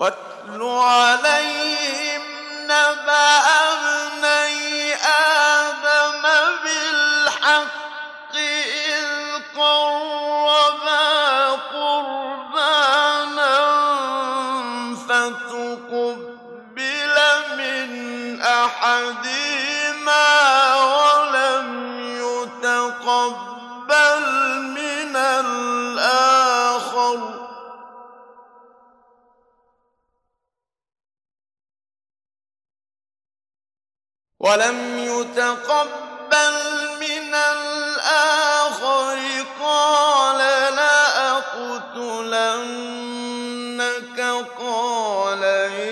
واتل عليهم نبأ ابني آدم بالحق إذ قربا قربانا فتقبل من أحدهما ولم يتقبل من الآخر قال لأقتلنك قال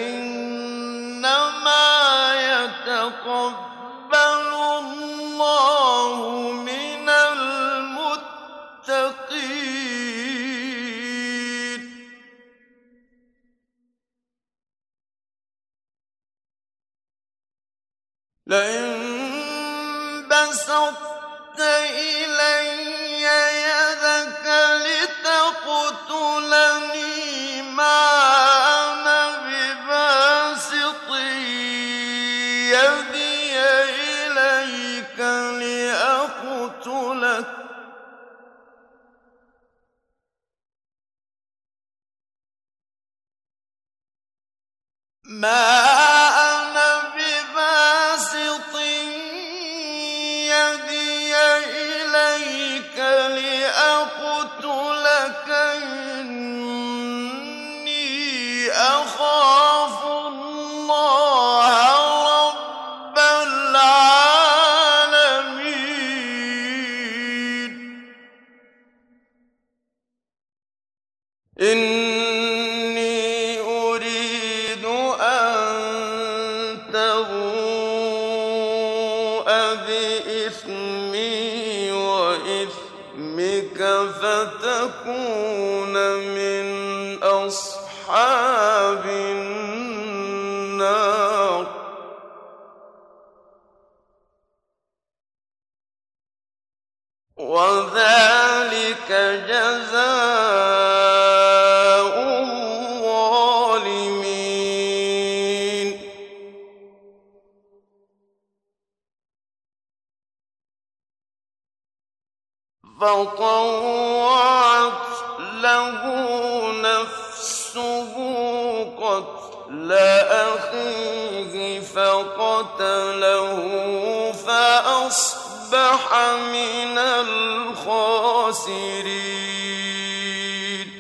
إنما يتقبل الله من المتقين لئن بسطت إلي يدك لتقتلني ما أنا بباسط يدي إليك لأقتلك ما أنا بباسط يدي إليك لأقتلك إني أخاف الله رب العالمين إني أريد أن تبوء بإثمي وإثمك فتكون من أصحاب النار وذلك جزاء الظالمين فطوعت له نفسه قتل أخيه فقتله فأصبح من الخاسرين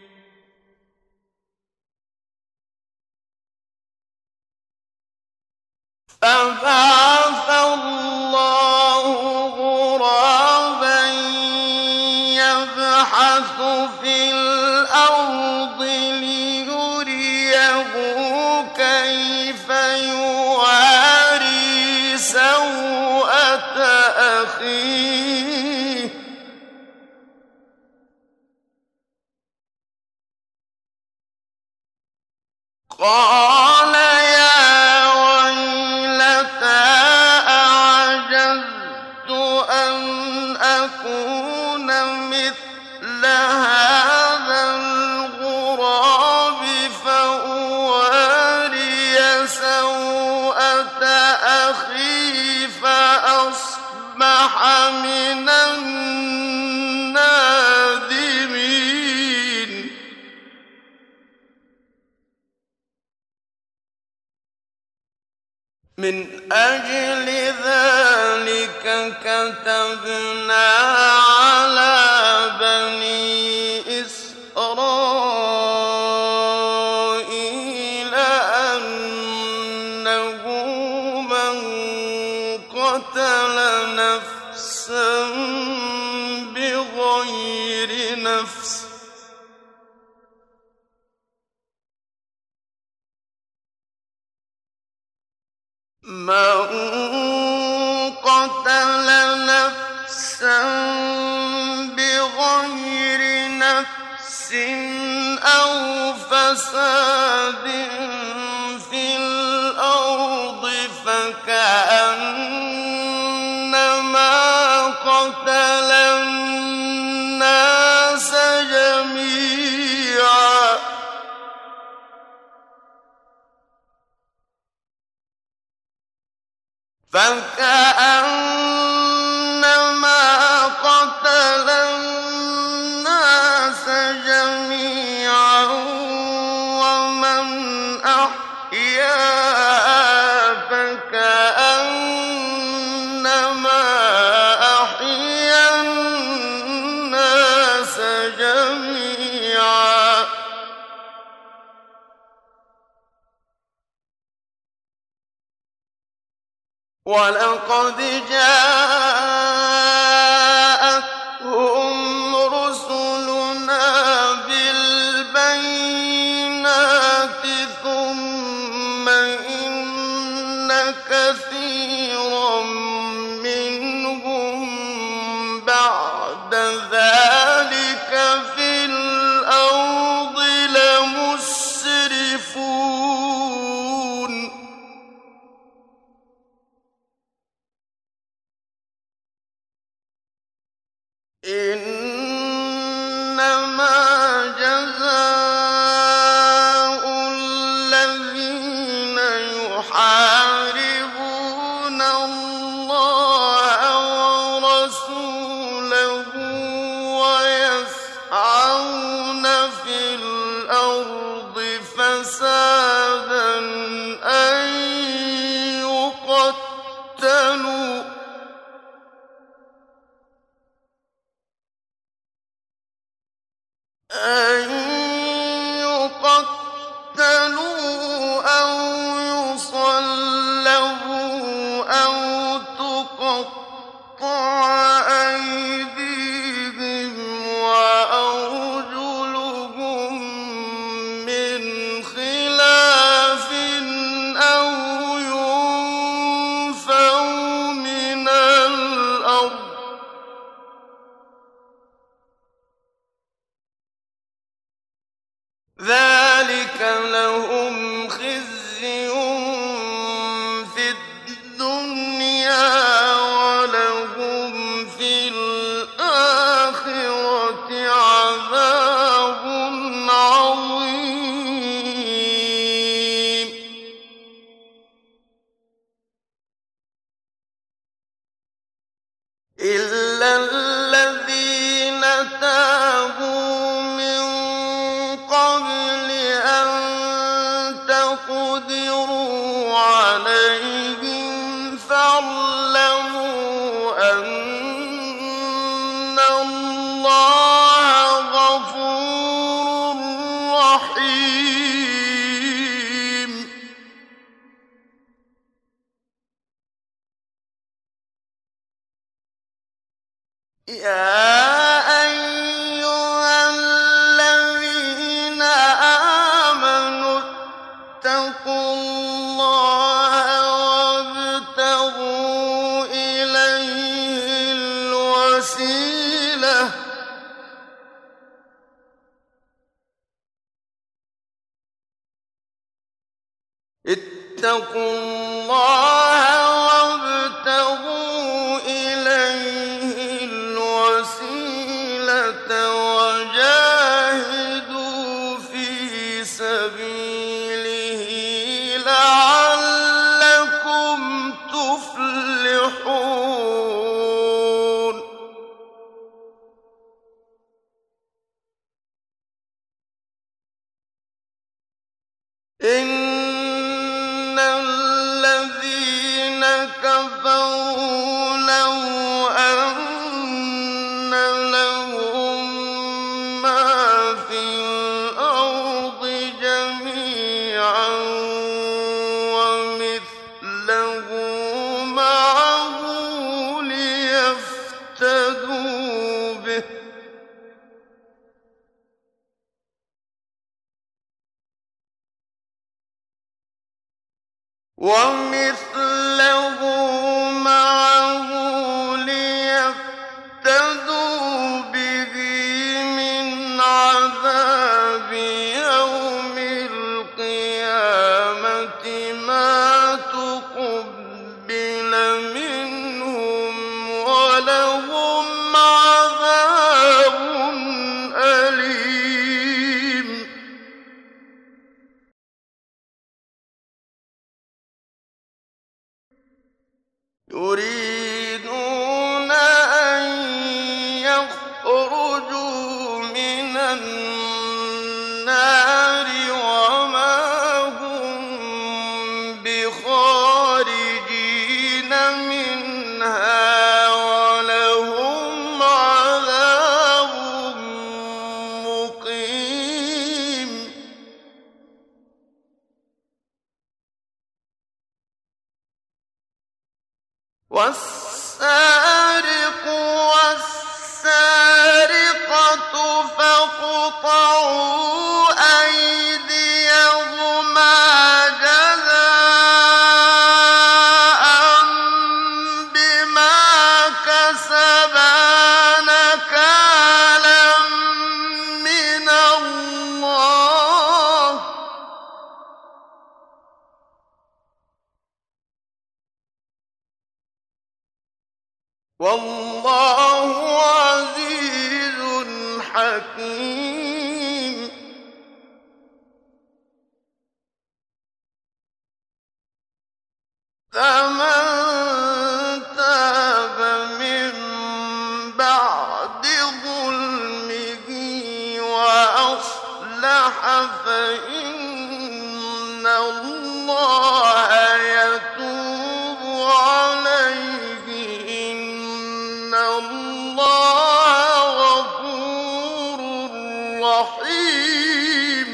فبعث الله غرابا يبحث في الأرض ليريه كيف يواري سوءة أخيه قال يا ويلتى أعجزت أن أكون مثل هذا الغراب فأواري سوءة أخي فأصبح من النادمين من أجل ذلك كتبنا على بني إسرائيل أنه من قتل نفسا بغير نفس من قتل نفسا بغير نفس أو فساد في الأرض فكأنما قتل الناس جميعا فكأنما قتل الناس جميعا ومن أحياها فكأنما أحيا الناس جميعا وَلَقَدْ جَاءَتْهُمْ رُسُلُنَا بِالْبَيِّنَاتِ ثُمَّ إِنَّ كَثِيرًا مِّنْهُم بَعْدَ ذَٰلِكَ فِي الْأَرْضِ لَمُسْرِفُونَ إِنَّمَا جَزَاءُ الَّذِينَ يُحَارِبُونَ اللَّهَ وَرَسُولَهُ وَيَسْعَوْنَ فِي الْأَرْضِ فَسَادًا أَن يُقَتَّلُوا أَوْ يُصَلَّبُوا أَوْ تُقَطَّعَ أَيْدِيهِمْ وَأَرْجُلُهُم مِّنْ خِلَافٍ أَوْ يُنفَوْا مِنَ الْأَرْضِ ۚ ذَٰلِكَ لَهُمْ خِزْيٌ فِي الدُّنْيَا وَلَهُمْ فِي الْآخِرَةِ عَذَابٌ عَظِيمٌ إِلَّا الَّذِينَ تَابُوا مِن قَبْلِ أَن تَقْدِرُوا عَلَيْهِمْ فَاعْلَمُوا أَنَّ اللَّهَ غَفُورٌ رَّحِيمٌ يَا أَيُّهَا الَّذِينَ آمَنُوا اتَّقُوا اللَّهَ وَابْتَغُوا إِلَيْهِ الْوَسِيلَةَ اتَّقُوا اللَّهَ وَابْتَغُوا إِلَيْهِ الْوَسِيلَةَ وَجَاهِدُوا فِي سَبِيلِهِ لَعَلَّكُمْ تُفْلِحُونَ إِنَّ الَّذِينَ كَفَرُوا لَوْ أَنَّ لَهُم مَّا فِي الْأَرْضِ جَمِيعًا وَمِثْلَهُ مَعَهُ لِيَفْتَدُوا بِهِ ۚ وَمِثْلَهُ مَعَهُ لِيَفْتَدُوا بِهِ مِنْ عَذَابِ يَوْمِ الْقِيَامَةِ مَا تُقُبِّلَ مِنْهُمْ وَلَهُمْ عَذَابٌ أَلِيمٌ يريدون أن يخرجوا من النار وما هم بخارجين منها ولهم عذاب مقيم والسارق والسارقة فاقطعوا أيديهما جزاء بما كسبا نكالا من الله والله عزيز حكيم فمن تاب من بعد ظلمه وأصلح فإن الله يتوب عليه إن الله غفور رحيم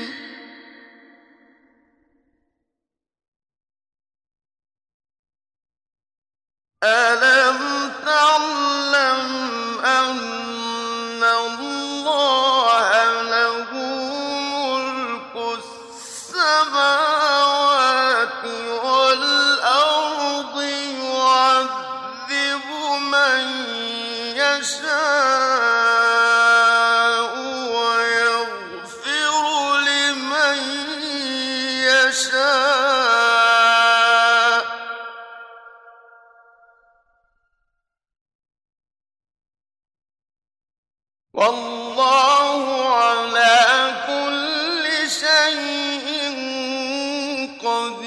ألم تعلم أن الله له ملك السماوات والأرض يعذب من يشاء ويغفر لمن يشاء والله على كل شيء قدير